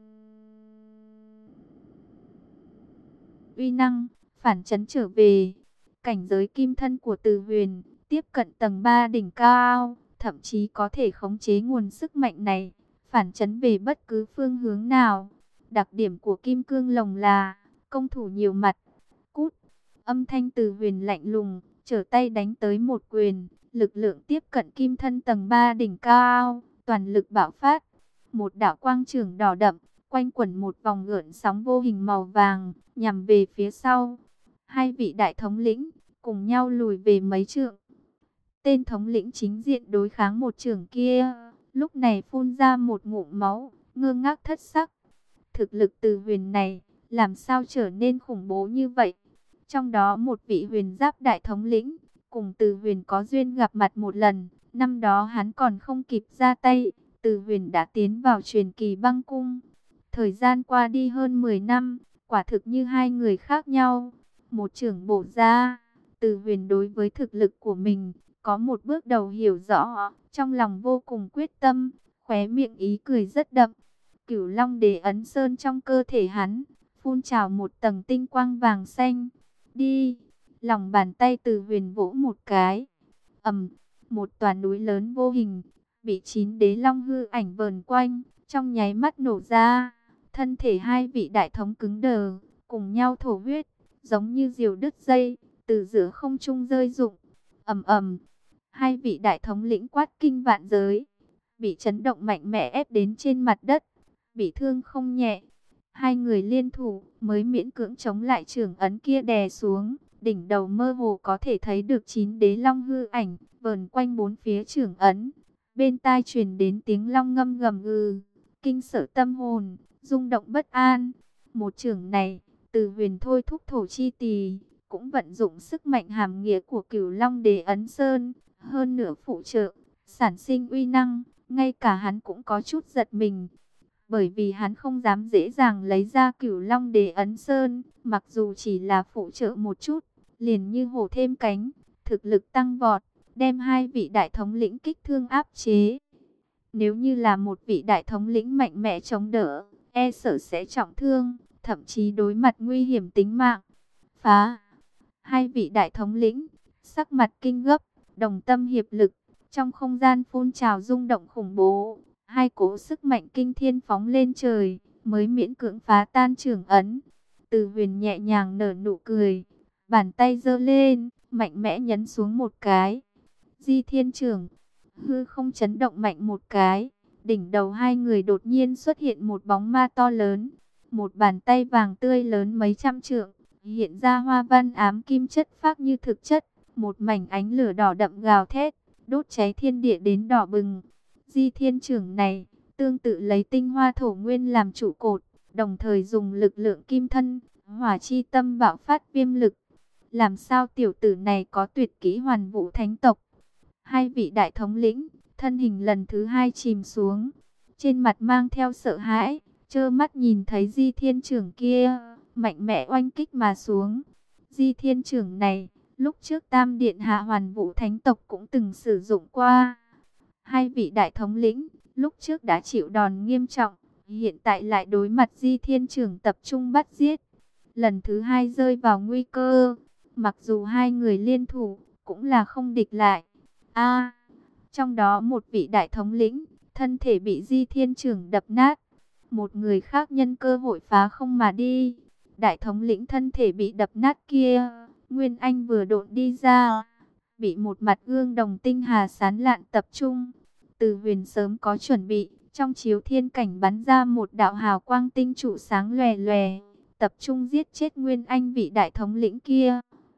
uy năng phản chấn trở về. Cảnh giới kim thân của Từ Huyền tiếp cận tầng ba đỉnh cao, thậm chí có thể khống chế nguồn sức mạnh này, phản chấn về bất cứ phương hướng nào. Đặc điểm của kim cương lồng là công thủ nhiều mặt. Cút! Âm thanh Từ Huyền lạnh lùng, trở tay đánh tới một quyền, lực lượng tiếp cận kim thân tầng ba đỉnh cao, toàn lực bạo phát. Một đạo quang chưởng đỏ đậm, quanh quẩn một vòng gợn sóng vô hình màu vàng, nhằm về phía sau. Hai vị đại thống lĩnh cùng nhau lùi về mấy trượng. Tên thống lĩnh chính diện đối kháng một chưởng kia, lúc này phun ra một ngụm máu, ngơ ngác thất sắc. Thực lực Từ Huyền này, làm sao trở nên khủng bố như vậy? Trong đó một vị huyền giáp đại thống lĩnh, cùng Từ Huyền có duyên gặp mặt một lần, năm đó hắn còn không kịp ra tay, Từ Huyền đã tiến vào truyền kỳ băng cung. Thời gian qua đi hơn mười năm, quả thực như hai người khác nhau. Một chưởng bổ ra, Từ Huyền đối với thực lực của mình có một bước đầu hiểu rõ, trong lòng vô cùng quyết tâm, khóe miệng ý cười rất đậm. Cửu Long Đế ấn sơn trong cơ thể hắn, phun trào một tầng tinh quang vàng xanh. Đi! Lòng bàn tay Từ Huyền vỗ một cái. Ầm, một tòa núi lớn vô hình, bị chín đế long hư ảnh vờn quanh, trong nháy mắt nổ ra. Thân thể hai vị đại thống cứng đờ, cùng nhau thổ huyết, giống như diều đứt dây, từ giữa không trung rơi rụng. Ầm ầm, hai vị đại thống lĩnh quát kinh vạn giới, bị chấn động mạnh mẽ ép đến trên mặt đất, bị thương không nhẹ. Hai người liên thủ mới miễn cưỡng chống lại chưởng ấn kia đè xuống. Đỉnh đầu mơ hồ có thể thấy được chín đế long hư ảnh vờn quanh bốn phía chưởng ấn. Bên tai truyền đến tiếng long ngâm gầm gừ, kinh sợ tâm hồn, rung động bất an. Một chưởng này, Từ Huyền thôi thúc thổ chi tỳ, cũng vận dụng sức mạnh hàm nghĩa của Cửu Long Đế ấn sơn, hơn nửa phụ trợ, sản sinh uy năng, ngay cả hắn cũng có chút giật mình. Bởi vì hắn không dám dễ dàng lấy ra Cửu Long Đế ấn sơn, mặc dù chỉ là phụ trợ một chút, liền như hổ thêm cánh, thực lực tăng vọt, đem hai vị đại thống lĩnh kích thương áp chế. Nếu như là một vị đại thống lĩnh mạnh mẽ chống đỡ, e sợ sẽ trọng thương, thậm chí đối mặt nguy hiểm tính mạng. Phá! Hai vị đại thống lĩnh, sắc mặt kinh gấp, đồng tâm hiệp lực, trong không gian phun trào rung động khủng bố. Hai cỗ sức mạnh kinh thiên phóng lên trời, mới miễn cưỡng phá tan chưởng ấn. Từ Huyền nhẹ nhàng nở nụ cười, bàn tay giơ lên, mạnh mẽ nhấn xuống một cái. Di Thiên Chưởng, hư không chấn động mạnh một cái, đỉnh đầu hai người đột nhiên xuất hiện một bóng ma to lớn. Một bàn tay vàng tươi lớn mấy trăm trượng, hiện ra hoa văn ám kim chất phác như thực chất. Một mảnh ánh lửa đỏ đậm gào thét, đốt cháy thiên địa đến đỏ bừng. Di Thiên Chưởng này, tương tự lấy tinh hoa thổ nguyên làm trụ cột, đồng thời dùng lực lượng kim thân, Hỏa chi tâm bạo phát viêm lực. Làm sao tiểu tử này có tuyệt kỹ Hoàn Vũ Thánh tộc? Hai vị đại thống lĩnh, thân hình lần thứ hai chìm xuống. Trên mặt mang theo sợ hãi, trơ mắt nhìn thấy Di Thiên Trưởng kia, mạnh mẽ oanh kích mà xuống. Di Thiên Trưởng này, lúc trước Tam Điện Hạ Hoàn Vũ Thánh tộc cũng từng sử dụng qua. Hai vị đại thống lĩnh, lúc trước đã chịu đòn nghiêm trọng, hiện tại lại đối mặt Di Thiên Trưởng tập trung bắt giết. Lần thứ hai rơi vào nguy cơ, mặc dù hai người liên thủ, cũng là không địch lại. A, trong đó một vị đại thống lĩnh, thân thể bị Di Thiên Trưởng đập nát. Một người khác nhân cơ hội phá không mà đi. Đại thống lĩnh thân thể bị đập nát kia, Nguyên Anh vừa độn đi ra, bị một mặt gương đồng tinh hà sáng lạn tập trung. Từ Huyền sớm có chuẩn bị, trong chiếu thiên cảnh bắn ra một đạo hào quang tinh trụ sáng lòe lòe, tập trung giết chết Nguyên Anh vị đại thống lĩnh kia.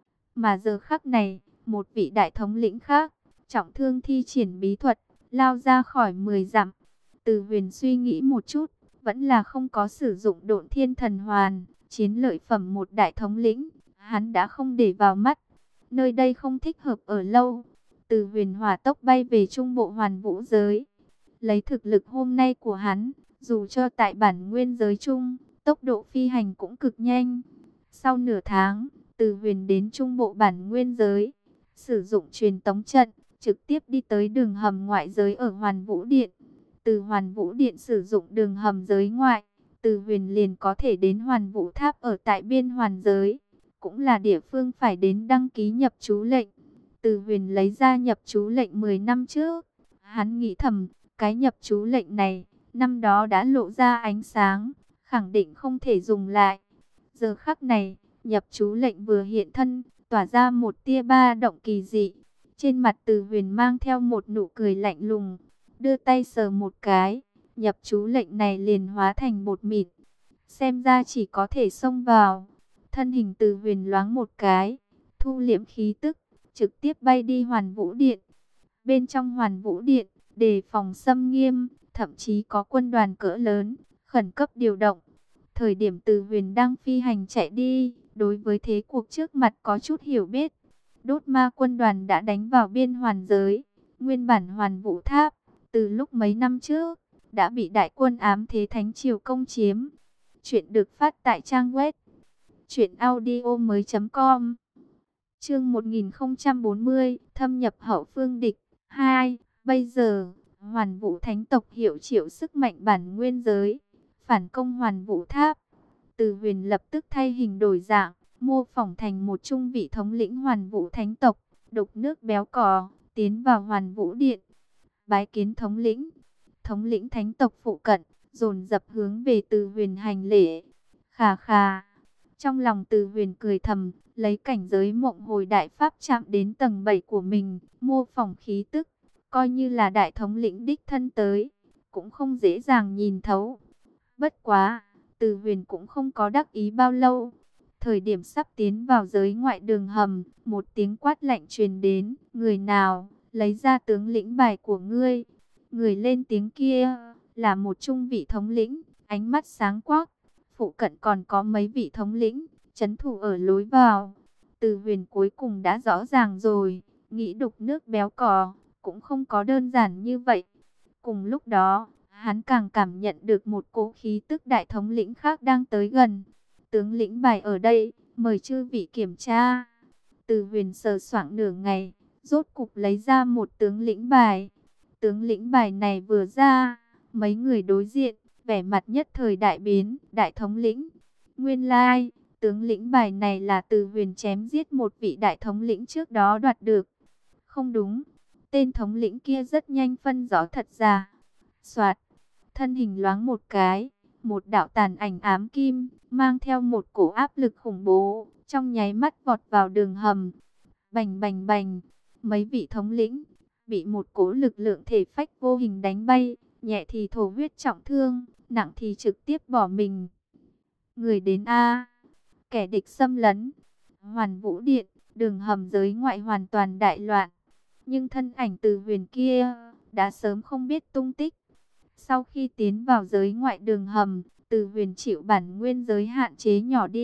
Mà giờ khắc này, một vị đại thống lĩnh khác, trọng thương thi triển bí thuật, lao ra khỏi mười dặm. Từ Huyền suy nghĩ một chút, vẫn là không có sử dụng Độn Thiên Thần Hoàn, chiến lợi phẩm một đại thống lĩnh, hắn đã không để vào mắt. Nơi đây không thích hợp ở lâu. Từ Huyền hỏa tốc bay về trung bộ Hoàn Vũ giới. Lấy thực lực hôm nay của hắn, dù cho tại bản nguyên giới chung, tốc độ phi hành cũng cực nhanh. Sau nửa tháng, Từ Huyền đến trung bộ bản nguyên giới, sử dụng truyền tống trận, trực tiếp đi tới đường hầm ngoại giới ở Hoàn Vũ Điện. Từ Hoàn Vũ Điện sử dụng đường hầm giới ngoại, Từ Huyền liền có thể đến Hoàn Vũ Tháp ở tại biên hoàn giới, cũng là địa phương phải đến đăng ký nhập trú lệnh. Từ Huyền lấy ra nhập trú lệnh mười năm trước, hắn nghĩ thầm, cái nhập trú lệnh này, năm đó đã lộ ra ánh sáng, khẳng định không thể dùng lại. Giờ khắc này, nhập trú lệnh vừa hiện thân, tỏa ra một tia ba động kỳ dị. Trên mặt Từ Huyền mang theo một nụ cười lạnh lùng, đưa tay sờ một cái, nhập trú lệnh này liền hóa thành bột mịn. Xem ra chỉ có thể xông vào. Thân hình Từ Huyền loáng một cái, thu liễm khí tức, trực tiếp bay đi Hoàn Vũ Điện. Bên trong Hoàn Vũ Điện, đề phòng xâm nghiêm, thậm chí có quân đoàn cỡ lớn, khẩn cấp điều động. Thời điểm Từ Huyền đang phi hành chạy đi, đối với thế cuộc trước mặt có chút hiểu biết. Đốt ma quân đoàn đã đánh vào biên hoàn giới, nguyên bản Hoàn Vũ Tháp, từ lúc mấy năm trước, đã bị đại quân ám thế Thánh Triều công chiếm. Chuyện được phát tại trang web truyện audio mới chấm com. Chương một nghìn không trăm bốn mươi, thâm nhập hậu phương địch hai. Bây giờ, Hoàn Vũ Thánh tộc hiệu triệu sức mạnh bản nguyên giới, phản công Hoàn Vũ Tháp. Từ Huyền lập tức thay hình đổi dạng, mô phỏng thành một trung vị thống lĩnh Hoàn Vũ Thánh tộc, đục nước béo cò, tiến vào Hoàn Vũ Điện. Bái kiến thống lĩnh. Thống lĩnh Thánh tộc phụ cận, dồn dập hướng về Từ Huyền hành lễ. Khà khà. Trong lòng Từ Huyền cười thầm, lấy cảnh giới mộng hồi đại pháp chạm đến tầng bảy của mình, mô phỏng khí tức, coi như là đại thống lĩnh đích thân tới, cũng không dễ dàng nhìn thấu. Bất quá, Từ Huyền cũng không có đắc ý bao lâu. Thời điểm sắp tiến vào giới ngoại đường hầm, một tiếng quát lạnh truyền đến, người nào, lấy ra tướng lĩnh bài của ngươi. Người lên tiếng kia, là một trung vị thống lĩnh, ánh mắt sáng quắc. Phụ cận còn có mấy vị thống lĩnh, trấn thủ ở lối vào. Từ Huyền cuối cùng đã rõ ràng rồi, nghĩ đục nước béo cò, cũng không có đơn giản như vậy. Cùng lúc đó, hắn càng cảm nhận được một cỗ khí tức đại thống lĩnh khác đang tới gần. Tướng lĩnh bài ở đây, mời chư vị kiểm tra. Từ Huyền sờ soạng nửa ngày, rốt cục lấy ra một tướng lĩnh bài. Tướng lĩnh bài này vừa ra, mấy người đối diện, vẻ mặt nhất thời đại biến, đại thống lĩnh. Nguyên lai, tướng lĩnh bài này là Từ Huyền chém giết một vị đại thống lĩnh trước đó đoạt được. Không đúng, tên thống lĩnh kia rất nhanh phân rõ thật giả. Soạt, thân hình loáng một cái, một đạo tàn ảnh ám kim, mang theo một cổ áp lực khủng bố, trong nháy mắt vọt vào đường hầm. Bành bành bành, mấy vị thống lĩnh bị một cỗ lực lượng thể phách vô hình đánh bay, nhẹ thì thổ huyết trọng thương, nặng thì trực tiếp bỏ mình. Người đến a, kẻ địch xâm lấn. Hoàn Vũ Điện, đường hầm giới ngoại hoàn toàn đại loạn, nhưng thân ảnh Từ Huyền kia đã sớm không biết tung tích. Sau khi tiến vào giới ngoại đường hầm, Từ Huyền chịu bản nguyên giới hạn chế nhỏ đi,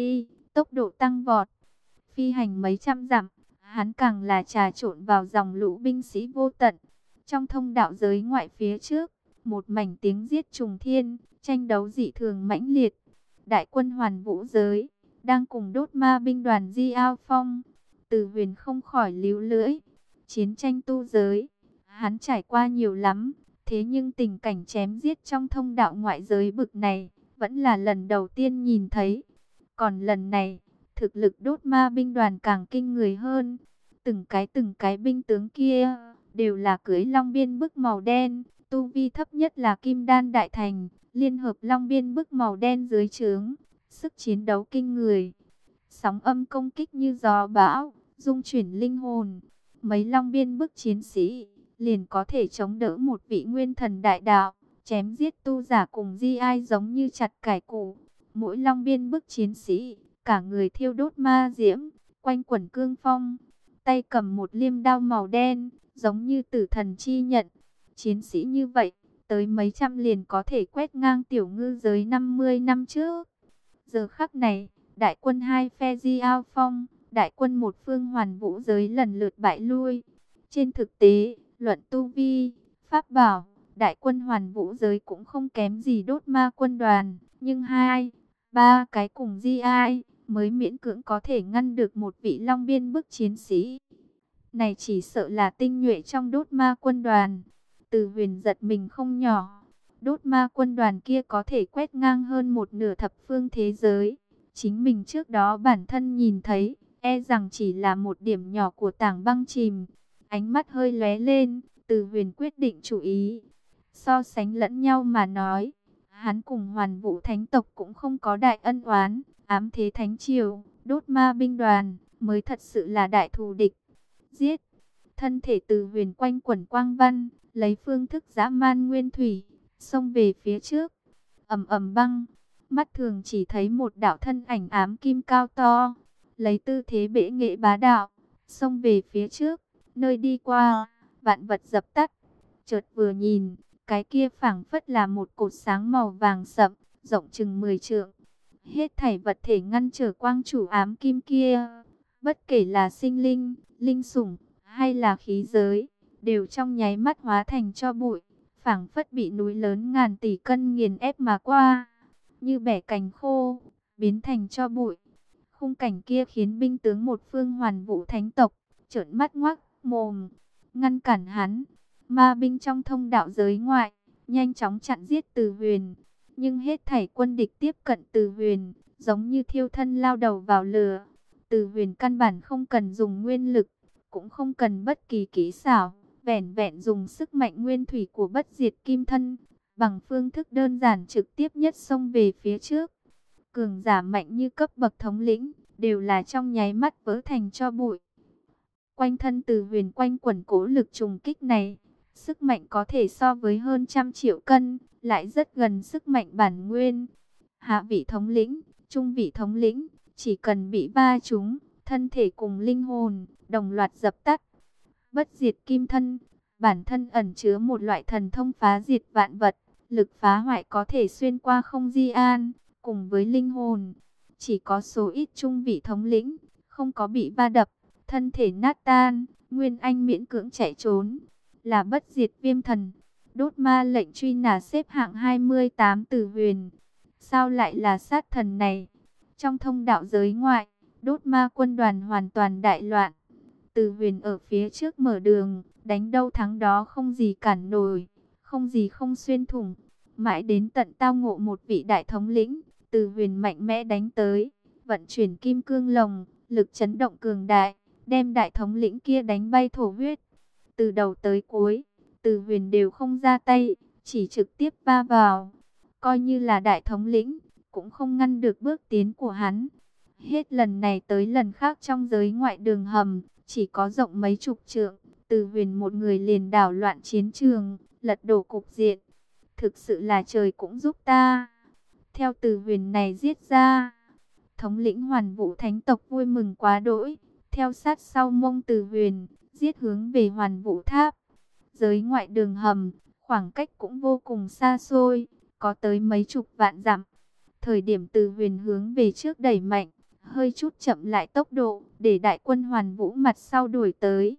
tốc độ tăng vọt. Phi hành mấy trăm dặm, hắn càng là trà trộn vào dòng lũ binh sĩ vô tận. Trong thông đạo giới ngoại phía trước, một mảnh tiếng giết trùng thiên, tranh đấu dị thường mãnh liệt. Đại quân Hoàn Vũ giới đang cùng đốt ma binh đoàn Di Ao Phong. Từ Huyền không khỏi líu lưỡi. Chiến tranh tu giới, hắn trải qua nhiều lắm, thế nhưng tình cảnh chém giết trong thông đạo ngoại giới bực này vẫn là lần đầu tiên nhìn thấy. Còn lần này, thực lực đốt ma binh đoàn càng kinh người hơn. Từng cái từng cái binh tướng kia đều là cưỡi long biên bức màu đen, tu vi thấp nhất là Kim Đan Đại Thành, liên hợp long biên bức màu đen dưới trướng, sức chiến đấu kinh người. Sóng âm công kích như gió bão, dung chuyển linh hồn. Mấy long biên bức chiến sĩ liền có thể chống đỡ một vị nguyên thần đại đạo, chém giết tu giả cùng di ai giống như chặt cải củ. Mỗi long biên bức chiến sĩ, cả người thiêu đốt ma diễm, quanh quẩn cương phong, tay cầm một liêm đao màu đen, giống như tử thần chi nhận. Chiến sĩ như vậy, tới mấy trăm liền có thể quét ngang tiểu ngư giới năm mươi năm trước. Giờ khắc này, đại quân hai phe Di Ao Phong, đại quân một phương Hoàn Vũ giới lần lượt bại lui. Trên thực tế, luận tu vi, pháp bảo, đại quân Hoàn Vũ giới cũng không kém gì đốt ma quân đoàn, nhưng hai, ba cái cùng Di Ai mới miễn cưỡng có thể ngăn được một vị long biên bức chiến sĩ. Này chỉ sợ là tinh nhuệ trong đốt ma quân đoàn. Từ Huyền giật mình không nhỏ. Đốt ma quân đoàn kia có thể quét ngang hơn một nửa thập phương thế giới. Chính mình trước đó bản thân nhìn thấy, e rằng chỉ là một điểm nhỏ của tảng băng chìm. Ánh mắt hơi lóe lên, Từ Huyền quyết định chú ý. So sánh lẫn nhau mà nói, hắn cùng Hoàn Vũ Thánh tộc cũng không có đại ân oán. Ám thế Thánh triều, đốt ma binh đoàn mới thật sự là đại thù địch. Giết! Thân thể Từ Huyền quanh quẩn quang văn, lấy phương thức dã man nguyên thủy, xông về phía trước. Ầm ầm băng, mắt thường chỉ thấy một đạo thân ảnh ám kim cao to, lấy tư thế bệ nghệ bá đạo, xông về phía trước, nơi đi qua, vạn vật dập tắt. Chợt vừa nhìn, cái kia phảng phất là một cột sáng màu vàng sậm, rộng chừng mười trượng. Hết thảy vật thể ngăn trở quang chủ ám kim kia, bất kể là sinh linh, linh sủng, hay là khí giới, đều trong nháy mắt hóa thành tro bụi, phảng phất bị núi lớn ngàn tỷ cân nghiền ép mà qua, như bẻ cành khô, biến thành tro bụi. Khung cảnh kia khiến binh tướng một phương Hoàn Vũ Thánh tộc trợn mắt ngoác mồm, ngăn cản hắn. Ma binh trong thông đạo giới ngoại nhanh chóng chặn giết Từ Huyền, nhưng hết thảy quân địch tiếp cận Từ Huyền, giống như thiêu thân lao đầu vào lửa. Từ Huyền căn bản không cần dùng nguyên lực, cũng không cần bất kỳ kỹ xảo, vẻn vẹn dùng sức mạnh nguyên thủy của bất diệt kim thân, bằng phương thức đơn giản trực tiếp nhất xông về phía trước. Cường giả mạnh như cấp bậc thống lĩnh, đều là trong nháy mắt vỡ thành tro bụi. Quanh thân Từ Huyền quanh quẩn cố lực trùng kích này, sức mạnh có thể so với hơn trăm triệu cân, lại rất gần sức mạnh bản nguyên. Hạ vị thống lĩnh, trung vị thống lĩnh, chỉ cần bị va trúng, thân thể cùng linh hồn đồng loạt dập tắt. Bất diệt kim thân, bản thân ẩn chứa một loại thần thông phá diệt vạn vật, lực phá hoại có thể xuyên qua không di an, cùng với linh hồn. Chỉ có số ít trung vị thống lĩnh, không có bị va đập, thân thể nát tan, nguyên anh miễn cưỡng chạy trốn, là bất diệt viêm thần. Đốt ma lệnh truy nã xếp hạng hai mươi tám Từ Huyền. Sao lại là sát thần này? Trong thông đạo giới ngoại, đốt ma quân đoàn hoàn toàn đại loạn. Từ Huyền ở phía trước mở đường, đánh đâu thắng đó, không gì cản nổi, không gì không xuyên thủng. Mãi đến tận tao ngộ một vị đại thống lĩnh, Từ Huyền mạnh mẽ đánh tới, vận chuyển kim cương lồng, lực chấn động cường đại, đem đại thống lĩnh kia đánh bay thổ huyết. Từ đầu tới cuối, Từ Huyền đều không ra tay, chỉ trực tiếp va vào. Coi như là đại thống lĩnh, cũng không ngăn được bước tiến của hắn. Hết lần này tới lần khác trong giới ngoại đường hầm, chỉ có rộng mấy chục trượng, Từ Huyền một người liền đảo loạn chiến trường, lật đổ cục diện. Thực sự là trời cũng giúp ta. Theo Từ Huyền này giết ra, thống lĩnh Hoàn Vũ Thánh tộc vui mừng quá đỗi, theo sát sau mông Từ Huyền, giết hướng về Hoàn Vũ Tháp. Giới ngoại đường hầm, khoảng cách cũng vô cùng xa xôi, có tới mấy chục vạn dặm. Thời điểm Từ Huyền hướng về trước đẩy mạnh, hơi chút chậm lại tốc độ, để đại quân Hoàn Vũ mặt sau đuổi tới.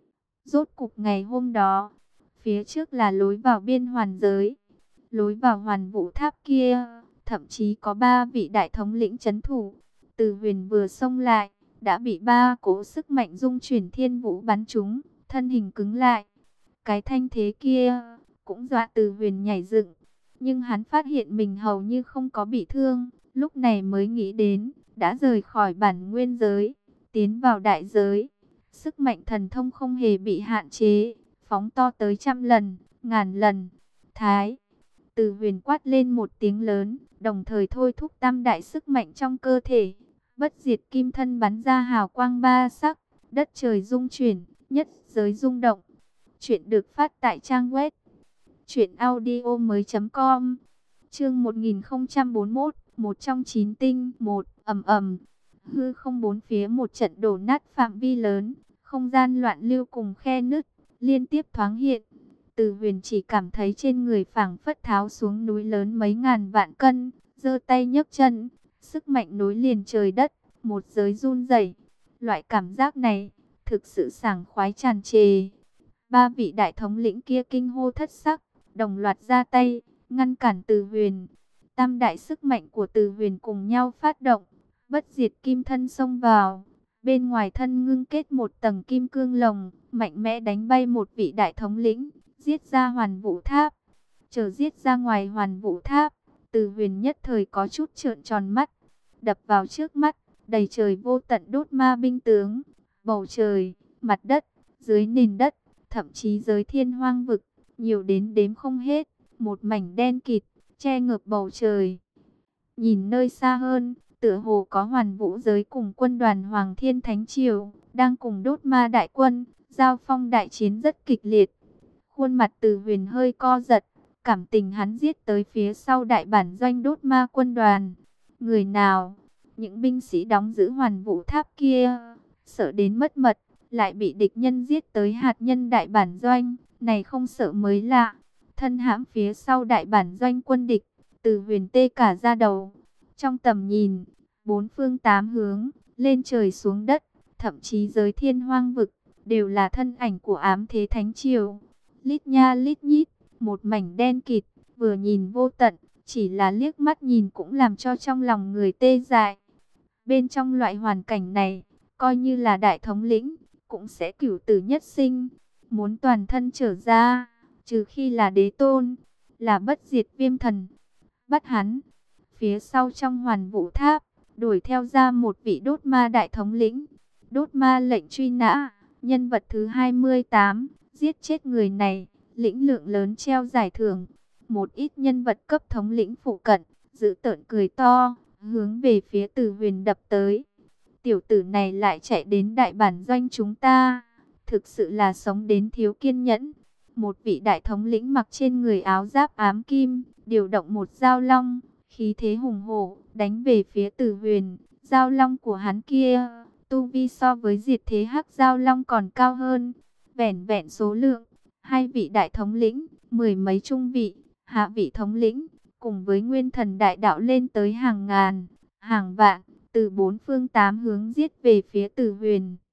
Rốt cục ngày hôm đó, phía trước là lối vào biên hoàn giới, lối vào Hoàn Vũ tháp kia, thậm chí có ba vị đại thống lĩnh trấn thủ. Từ Huyền vừa xông lại, đã bị ba cỗ sức mạnh dung chuyển thiên vũ bắn trúng, thân hình cứng lại. Cái thanh thế kia cũng dọa Từ Huyền nhảy dựng, nhưng hắn phát hiện mình hầu như không có bị thương, lúc này mới nghĩ đến, đã rời khỏi bản nguyên giới, tiến vào đại giới. Sức mạnh thần thông không hề bị hạn chế, phóng to tới trăm lần, ngàn lần. Thái, Từ Huyền quát lên một tiếng lớn, đồng thời thôi thúc tam đại sức mạnh trong cơ thể. Bất diệt kim thân bắn ra hào quang ba sắc, đất trời rung chuyển, nhất giới rung động. Chuyện được phát tại trang web truyện audio mới chấm com. Chương một nghìn không trăm bốn mươi mốt, một trong chín tinh, một, ầm ầm. Hư không bốn phía một trận đổ nát phạm vi lớn, không gian loạn lưu cùng khe nứt liên tiếp thoáng hiện. Từ Huyền chỉ cảm thấy trên người phảng phất tháo xuống núi lớn mấy ngàn vạn cân, giơ tay nhấc chân, sức mạnh nối liền trời đất, một giới run rẩy. Loại cảm giác này thực sự sảng khoái tràn trề. Ba vị đại thống lĩnh kia kinh hô thất sắc, đồng loạt ra tay ngăn cản Từ Huyền. Tam đại sức mạnh của Từ Huyền cùng nhau phát động, bất diệt kim thân xông vào. Bên ngoài thân ngưng kết một tầng kim cương lồng, mạnh mẽ đánh bay một vị đại thống lĩnh, giết ra Hoàn Vũ tháp. Chờ giết ra ngoài Hoàn Vũ tháp, Từ Huyền nhất thời có chút trợn tròn mắt. Đập vào trước mắt, đầy trời vô tận đốt ma binh tướng, bầu trời, mặt đất, dưới nền đất, thậm chí giới thiên hoang vực, nhiều đến đếm không hết, một mảnh đen kịt, che ngợp bầu trời. Nhìn nơi xa hơn, tựa hồ có Hoàn Vũ giới cùng quân đoàn Hoàng Thiên Thánh Triều, đang cùng đốt ma đại quân, giao phong đại chiến rất kịch liệt. Khuôn mặt Từ Huyền hơi co giật, cảm tình hắn giết tới phía sau đại bản doanh đốt ma quân đoàn. Người nào? Những binh sĩ đóng giữ Hoàn Vũ tháp kia, sợ đến mất mật, lại bị địch nhân giết tới hạt nhân đại bản doanh, này không sợ mới lạ. Thân hãm phía sau đại bản doanh quân địch, Từ Huyền tê cả da đầu. Trong tầm nhìn, bốn phương tám hướng, lên trời xuống đất, thậm chí giới thiên hoang vực, đều là thân ảnh của ám thế thánh triều. Lít nha lít nhít, một mảnh đen kịt, vừa nhìn vô tận, chỉ là liếc mắt nhìn cũng làm cho trong lòng người tê dại. Bên trong loại hoàn cảnh này, coi như là đại thống lĩnh, cũng sẽ cửu tử nhất sinh, muốn toàn thân trở ra, trừ khi là đế tôn, là bất diệt viêm thần. Bắt hắn. Phía sau trong Hoàn Vũ tháp, đuổi theo ra một vị đốt ma đại thống lĩnh. Đốt ma lệnh truy nã, nhân vật thứ hai mươi tám, giết chết người này, lĩnh lượng lớn treo giải thưởng. Một ít nhân vật cấp thống lĩnh phụ cận, giữ tợn cười to, hướng về phía Từ Huyền đập tới. Tiểu tử này lại chạy đến đại bản doanh chúng ta, thực sự là sống đến thiếu kiên nhẫn. Một vị đại thống lĩnh mặc trên người áo giáp ám kim, điều động một dao long, khí thế hùng hổ, đánh về phía Từ Huyền. Dao long của hắn kia, tu vi so với diệt thế hắc dao long còn cao hơn. Vẻn vẹn số lượng, hai vị đại thống lĩnh, mười mấy trung vị, hạ vị thống lĩnh, cùng với nguyên thần đại đạo lên tới hàng ngàn, hàng vạn, từ bốn phương tám hướng giết về phía Từ Huyền.